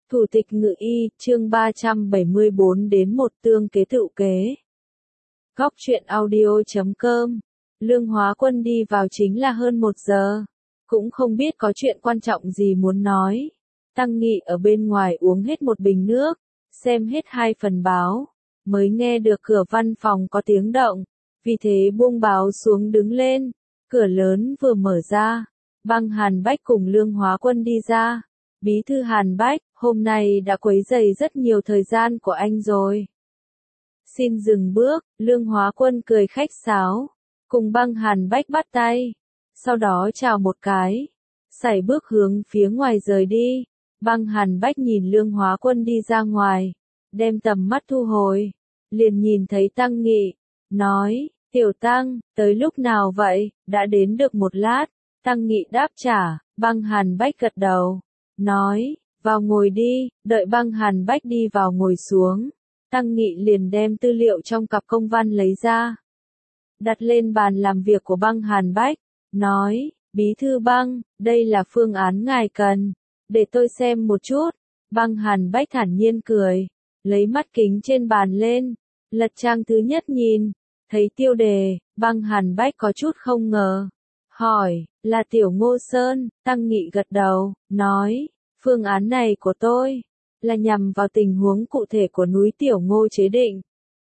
Thủ tịch Ngự y, chương 374 đến một tương kế tựu kế. Góc truyện audio.com. Lương Hóa Quân đi vào chính là hơn 1 giờ. Cũng không biết có chuyện quan trọng gì muốn nói. Tăng Nghị ở bên ngoài uống hết một bình nước, xem hết 2 phần báo, mới nghe được cửa văn phòng có tiếng động. Vì thế buông báo xuống đứng lên. Cửa lớn vừa mở ra, Băng Hàn Bách cùng Lương Hóa Quân đi ra. Bí thư Hàn Bách, hôm nay đã quấy rầy rất nhiều thời gian của anh rồi. Xin dừng bước, Lương Hóa Quân cười khách sáo, cùng Băng Hàn Bách bắt tay, sau đó chào một cái, sải bước hướng phía ngoài rời đi. Băng Hàn Bách nhìn Lương Hóa Quân đi ra ngoài, đem tầm mắt thu hồi, liền nhìn thấy Tăng Nghị, nói, Tiểu Tăng, tới lúc nào vậy, đã đến được một lát. Tăng Nghị đáp trả, Băng Hàn Bách gật đầu, nói, vào ngồi đi. Đợi Băng Hàn Bách đi vào ngồi xuống, Tăng Nghị liền đem tư liệu trong cặp công văn lấy ra, đặt lên bàn làm việc của Băng Hàn Bách, nói, Bí thư Băng, đây là phương án ngài cần, để tôi xem một chút. Băng Hàn Bách thản nhiên cười, lấy mắt kính trên bàn lên, lật trang thứ nhất nhìn, thấy tiêu đề. Băng Hàn Bách có chút không ngờ, hỏi, là Tiểu Ngô Sơn. Tăng Nghị gật đầu, nói, phương án này của tôi là nhằm vào tình huống cụ thể của núi Tiểu Ngô chế định.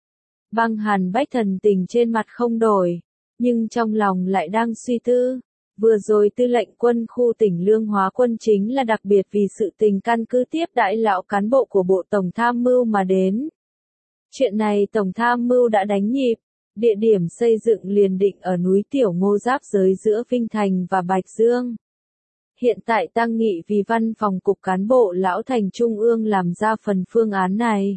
Băng Hàn Bách thần tình trên mặt không đổi, nhưng trong lòng lại đang suy tư. Vừa rồi tư lệnh quân khu tỉnh Lương Hóa Quân chính là đặc biệt vì sự tình căn cứ tiếp đãi lão cán bộ của Bộ Tổng Tham mưu mà đến. Chuyện này Tổng Tham mưu đã đánh nhịp, địa điểm xây dựng liền định ở núi Tiểu Ngô giáp giới giữa Vinh Thành và Bạch Dương. Hiện tại Tăng Nghị vì văn phòng cục cán bộ lão thành trung ương làm ra phần phương án này.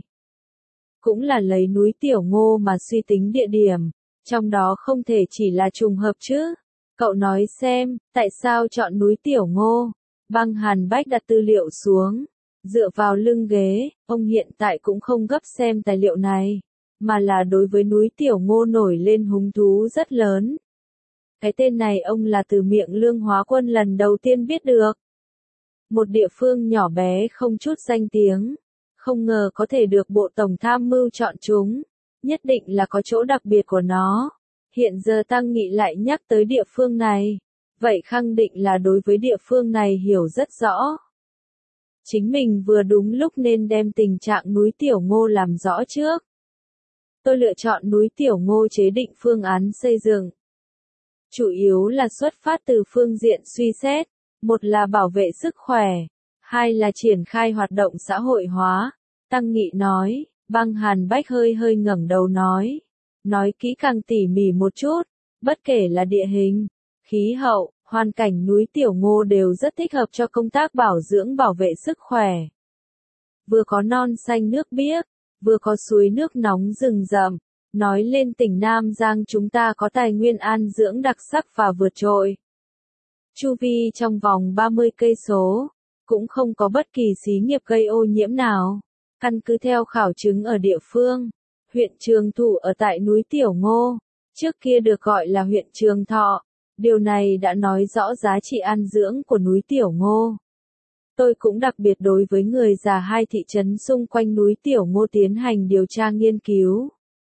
Cũng là lấy núi Tiểu Ngô mà suy tính địa điểm, trong đó không thể chỉ là trùng hợp chứ. Cậu nói xem, tại sao chọn núi Tiểu Ngô? Băng Hàn Bách đặt tư liệu xuống, dựa vào lưng ghế, ông hiện tại cũng không gấp xem tài liệu này, mà là đối với núi Tiểu Ngô nổi lên hứng thú rất lớn. Cái tên này ông là từ miệng Lương Hóa Quân lần đầu tiên biết được. Một địa phương nhỏ bé không chút danh tiếng, không ngờ có thể được Bộ Tổng Tham mưu chọn chúng, nhất định là có chỗ đặc biệt của nó. Hiện giờ Tăng Nghị lại nhắc tới địa phương này, vậy khẳng định là đối với địa phương này hiểu rất rõ. Chính mình vừa đúng lúc nên đem tình trạng núi Tiểu Ngô làm rõ trước. Tôi lựa chọn núi Tiểu Ngô chế định phương án xây dựng. Chủ yếu là xuất phát từ phương diện suy xét, một là bảo vệ sức khỏe, hai là triển khai hoạt động xã hội hóa. Tăng Nghị nói. Băng Hàn Bách hơi ngẩng đầu nói kỹ càng tỉ mỉ một chút, bất kể là địa hình, khí hậu, hoàn cảnh núi Tiểu Ngô đều rất thích hợp cho công tác bảo dưỡng bảo vệ sức khỏe. Vừa có non xanh nước biếc, vừa có suối nước nóng rừng rậm. Nói lên tỉnh Nam Giang chúng ta có tài nguyên an dưỡng đặc sắc và vượt trội. Chu vi trong vòng 30 cây số, cũng không có bất kỳ xí nghiệp gây ô nhiễm nào. Căn cứ theo khảo chứng ở địa phương, huyện Trường Thụ ở tại núi Tiểu Ngô, trước kia được gọi là huyện Trường Thọ. Điều này đã nói rõ giá trị an dưỡng của núi Tiểu Ngô. Tôi cũng đặc biệt đối với người già 2 thị trấn xung quanh núi Tiểu Ngô tiến hành điều tra nghiên cứu.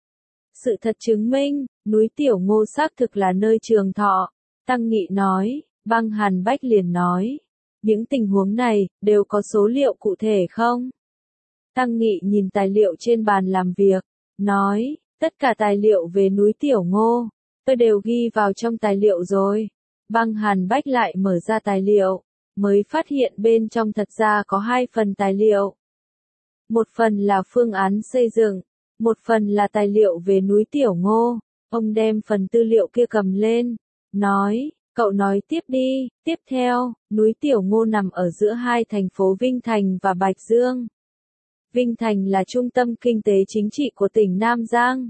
Sự thật chứng minh, núi Tiểu Ngô xác thực là nơi Trường Thọ. Tăng Nghị nói. Băng Hàn Bách liền nói, những tình huống này đều có số liệu cụ thể không? Tăng Nghị nhìn tài liệu trên bàn làm việc, nói, tất cả tài liệu về núi Tiểu Ngô, tôi đều ghi vào trong tài liệu rồi. Băng Hàn Bách lại mở ra tài liệu, mới phát hiện bên trong thật ra có 2 phần tài liệu. Một phần là phương án xây dựng, một phần là tài liệu về núi Tiểu Ngô. Ông đem phần tư liệu kia cầm lên, nói, cậu nói tiếp đi. Tiếp theo, núi Tiểu Ngô nằm ở giữa 2 thành phố Vinh Thành và Bạch Dương. Vinh Thành là trung tâm kinh tế chính trị của tỉnh Nam Giang.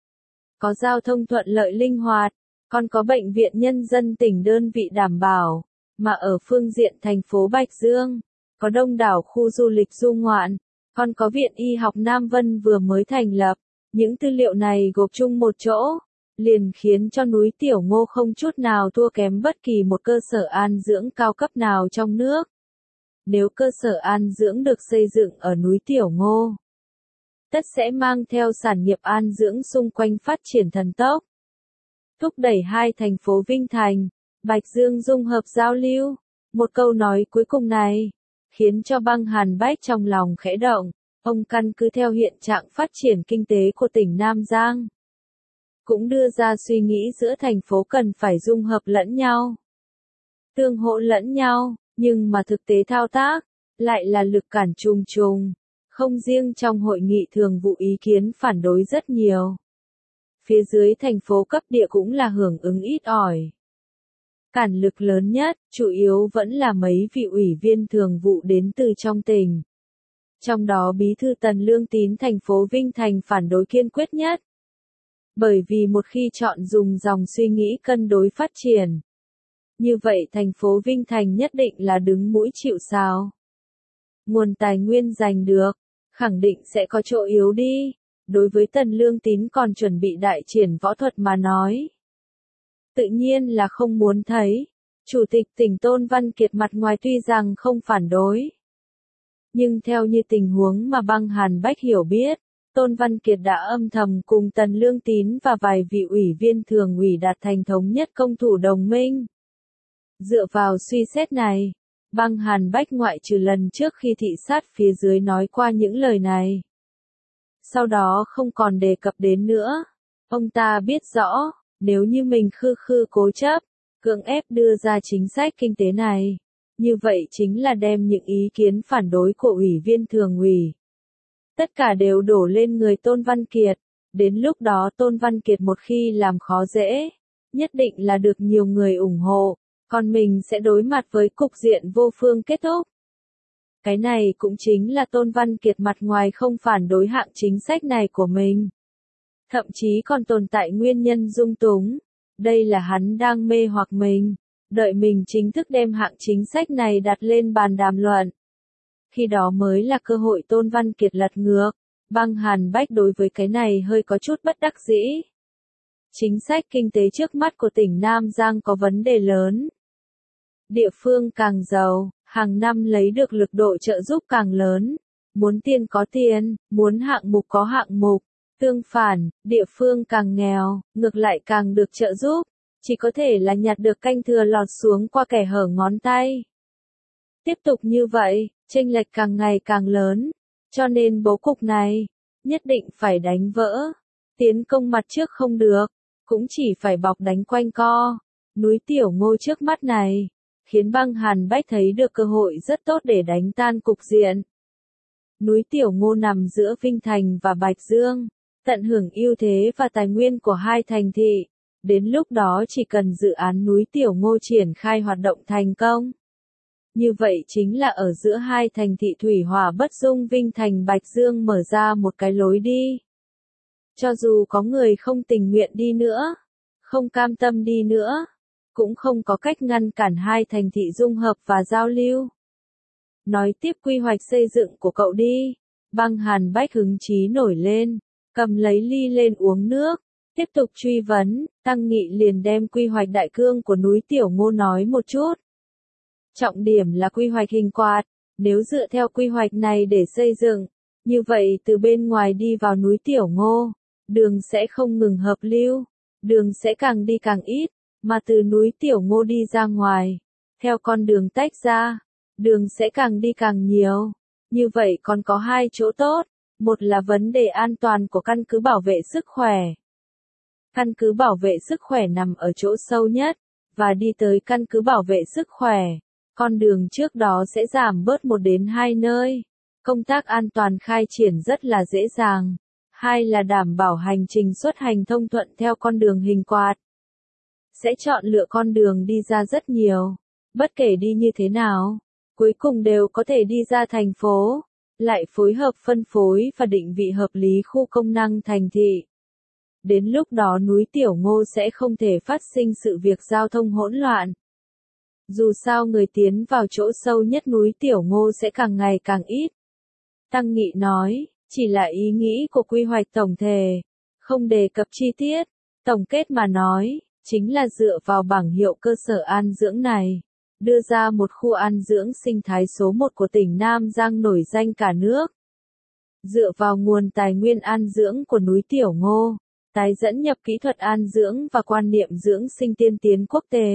Có giao thông thuận lợi linh hoạt, còn có bệnh viện nhân dân tỉnh đơn vị đảm bảo. Mà ở phương diện thành phố Bạch Dương, có đông đảo khu du lịch du ngoạn, còn có viện y học Nam Vân vừa mới thành lập. Những tư liệu này gộp chung một chỗ, liền khiến cho núi Tiểu Ngô không chút nào thua kém bất kỳ một cơ sở an dưỡng cao cấp nào trong nước. Nếu cơ sở an dưỡng được xây dựng ở núi Tiểu Ngô, tất sẽ mang theo sản nghiệp an dưỡng xung quanh phát triển thần tốc. Thúc đẩy hai thành phố Vinh Thành, Bạch Dương dung hợp giao lưu. Một câu nói cuối cùng này, khiến cho Băng Hàn Bách trong lòng khẽ động. Ông căn cứ theo hiện trạng phát triển kinh tế của tỉnh Nam Giang, cũng đưa ra suy nghĩ giữa thành phố cần phải dung hợp lẫn nhau, tương hỗ lẫn nhau, nhưng mà thực tế thao tác, lại là lực cản trùng trùng. Không riêng trong hội nghị thường vụ ý kiến phản đối rất nhiều. Phía dưới thành phố cấp địa cũng là hưởng ứng ít ỏi. Cản lực lớn nhất, chủ yếu vẫn là mấy vị ủy viên thường vụ đến từ trong tỉnh. Trong đó bí thư Tần Lương Tín thành phố Vinh Thành phản đối kiên quyết nhất. Bởi vì một khi chọn dùng dòng suy nghĩ cân đối phát triển, như vậy thành phố Vinh Thành nhất định là đứng mũi chịu sào. Nguồn tài nguyên giành được, khẳng định sẽ có chỗ yếu đi. Đối với Tần Lương Tín còn chuẩn bị đại triển võ thuật mà nói, tự nhiên là không muốn thấy. Chủ tịch tỉnh Tôn Văn Kiệt mặt ngoài tuy rằng không phản đối, nhưng theo như tình huống mà Băng Hàn Bách hiểu biết, Tôn Văn Kiệt đã âm thầm cùng Tần Lương Tín và vài vị ủy viên thường ủy đạt thành thống nhất công thủ đồng minh. Dựa vào suy xét này, Băng Hàn Bách ngoại trừ lần trước khi thị sát phía dưới nói qua những lời này, sau đó không còn đề cập đến nữa. Ông ta biết rõ, nếu như mình khư khư cố chấp, cưỡng ép đưa ra chính sách kinh tế này, như vậy chính là đem những ý kiến phản đối của ủy viên thường ủy, tất cả đều đổ lên người Tôn Văn Kiệt. Đến lúc đó Tôn Văn Kiệt một khi làm khó dễ, nhất định là được nhiều người ủng hộ, còn mình sẽ đối mặt với cục diện vô phương kết thúc. Cái này cũng chính là Tôn Văn Kiệt mặt ngoài không phản đối hạng chính sách này của mình. Thậm chí còn tồn tại nguyên nhân dung túng. Đây là hắn đang mê hoặc mình, đợi mình chính thức đem hạng chính sách này đặt lên bàn đàm luận. Khi đó mới là cơ hội Tôn Văn Kiệt lật ngược. Băng Hàn Bách đối với cái này hơi có chút bất đắc dĩ. Chính sách kinh tế trước mắt của tỉnh Nam Giang có vấn đề lớn. Địa phương càng giàu, hàng năm lấy được lực độ trợ giúp càng lớn. Muốn tiền có tiền, muốn hạng mục có hạng mục. Tương phản, địa phương càng nghèo, ngược lại càng được trợ giúp. Chỉ có thể là nhặt được canh thừa lọt xuống qua kẻ hở ngón tay. Tiếp tục như vậy, chênh lệch càng ngày càng lớn. Cho nên bố cục này, nhất định phải đánh vỡ. Tiến công mặt trước không được, cũng chỉ phải bọc đánh quanh co. Núi Tiểu Ngô trước mắt này, khiến Băng Hàn Bách thấy được cơ hội rất tốt để đánh tan cục diện. Núi Tiểu Ngô nằm giữa Vinh Thành và Bạch Dương, tận hưởng ưu thế và tài nguyên của hai thành thị. Đến lúc đó chỉ cần dự án núi Tiểu Ngô triển khai hoạt động thành công. Như vậy chính là ở giữa hai thành thị thủy hỏa bất dung Vinh Thành Bạch Dương mở ra một cái lối đi. Cho dù có người không tình nguyện đi nữa, không cam tâm đi nữa, cũng không có cách ngăn cản hai thành thị dung hợp và giao lưu. Nói tiếp quy hoạch xây dựng của cậu đi. Băng Hàn Bách hứng chí nổi lên, cầm lấy ly lên uống nước, tiếp tục truy vấn. Tăng Nghị liền đem quy hoạch đại cương của núi Tiểu Ngô nói một chút. Trọng điểm là quy hoạch hình quạt, nếu dựa theo quy hoạch này để xây dựng, như vậy từ bên ngoài đi vào núi Tiểu Ngô, đường sẽ không ngừng hợp lưu, đường sẽ càng đi càng ít, mà từ núi Tiểu Ngô đi ra ngoài, theo con đường tách ra, đường sẽ càng đi càng nhiều. Như vậy còn có hai chỗ tốt, một là vấn đề an toàn của căn cứ bảo vệ sức khỏe. Căn cứ bảo vệ sức khỏe nằm ở chỗ sâu nhất, và đi tới căn cứ bảo vệ sức khỏe, con đường trước đó sẽ giảm bớt 1 đến 2 nơi. Công tác an toàn khai triển rất là dễ dàng. Hai là đảm bảo hành trình xuất hành thông thuận theo con đường hình quạt. Sẽ chọn lựa con đường đi ra rất nhiều. Bất kể đi như thế nào, cuối cùng đều có thể đi ra thành phố. Lại phối hợp phân phối và định vị hợp lý khu công năng thành thị. Đến lúc đó núi Tiểu Ngô sẽ không thể phát sinh sự việc giao thông hỗn loạn. Dù sao người tiến vào chỗ sâu nhất núi Tiểu Ngô sẽ càng ngày càng ít. Tăng Nghị nói, chỉ là ý nghĩ của quy hoạch tổng thể, không đề cập chi tiết. Tổng kết mà nói, chính là dựa vào bảng hiệu cơ sở an dưỡng này, đưa ra một khu an dưỡng sinh thái số 1 của tỉnh Nam Giang nổi danh cả nước. Dựa vào nguồn tài nguyên an dưỡng của núi Tiểu Ngô, tái dẫn nhập kỹ thuật an dưỡng và quan niệm dưỡng sinh tiên tiến quốc tế.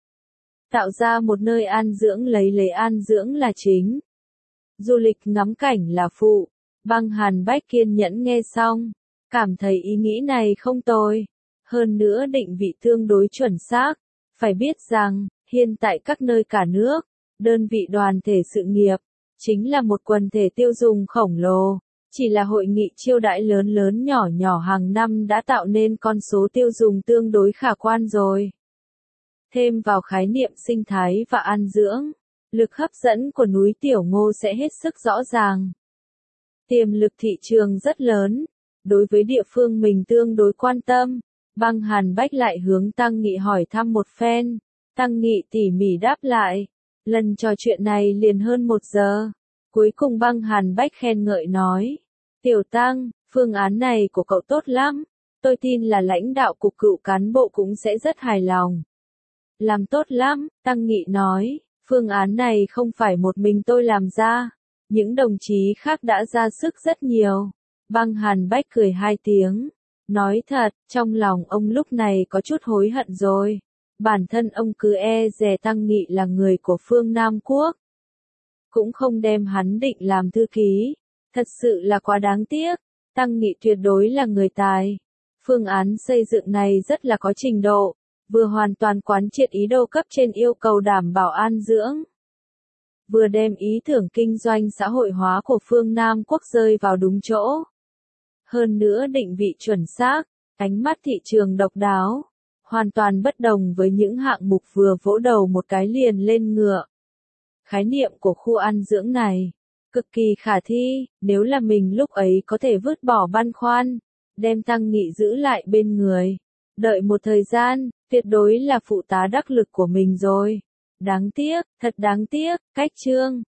Tạo ra một nơi an dưỡng lấy an dưỡng là chính. Du lịch ngắm cảnh là phụ. Băng Hàn Bách kiên nhẫn nghe xong, cảm thấy ý nghĩ này không tồi. Hơn nữa định vị tương đối chuẩn xác. Phải biết rằng, hiện tại các nơi cả nước, đơn vị đoàn thể sự nghiệp, chính là một quần thể tiêu dùng khổng lồ. Chỉ là hội nghị chiêu đãi lớn nhỏ hàng năm đã tạo nên con số tiêu dùng tương đối khả quan rồi. Thêm vào khái niệm sinh thái và an dưỡng, lực hấp dẫn của núi Tiểu Ngô sẽ hết sức rõ ràng. Tiềm lực thị trường rất lớn, đối với địa phương mình tương đối quan tâm. Băng Hàn Bách lại hướng Tăng Nghị hỏi thăm một phen. Tăng Nghị tỉ mỉ đáp lại. Lần trò chuyện này liền hơn 1 giờ. Cuối cùng Băng Hàn Bách khen ngợi nói. Tiểu Tăng, phương án này của cậu tốt lắm. Tôi tin là lãnh đạo cục cựu cán bộ cũng sẽ rất hài lòng. Làm tốt lắm, Tăng Nghị nói. Phương án này không phải một mình tôi làm ra. Những đồng chí khác đã ra sức rất nhiều. Băng Hàn Bách cười 2 tiếng. Nói thật, trong lòng ông lúc này có chút hối hận rồi. Bản thân ông cứ e dè Tăng Nghị là người của phương Nam Quốc. Cũng không đem hắn định làm thư ký. Thật sự là quá đáng tiếc. Tăng Nghị tuyệt đối là người tài. Phương án xây dựng này rất là có trình độ. Vừa hoàn toàn quán triệt ý đồ cấp trên yêu cầu đảm bảo an dưỡng. Vừa đem ý tưởng kinh doanh xã hội hóa của phương Nam Quốc rơi vào đúng chỗ. Hơn nữa định vị chuẩn xác, ánh mắt thị trường độc đáo, hoàn toàn bất đồng với những hạng mục vừa vỗ đầu một cái liền lên ngựa. Khái niệm của khu an dưỡng này, cực kỳ khả thi, nếu là mình lúc ấy có thể vứt bỏ băn khoăn, đem Tăng Nghị giữ lại bên người. Đợi một thời gian, tuyệt đối là phụ tá đắc lực của mình rồi. Đáng tiếc, thật đáng tiếc, cách chương.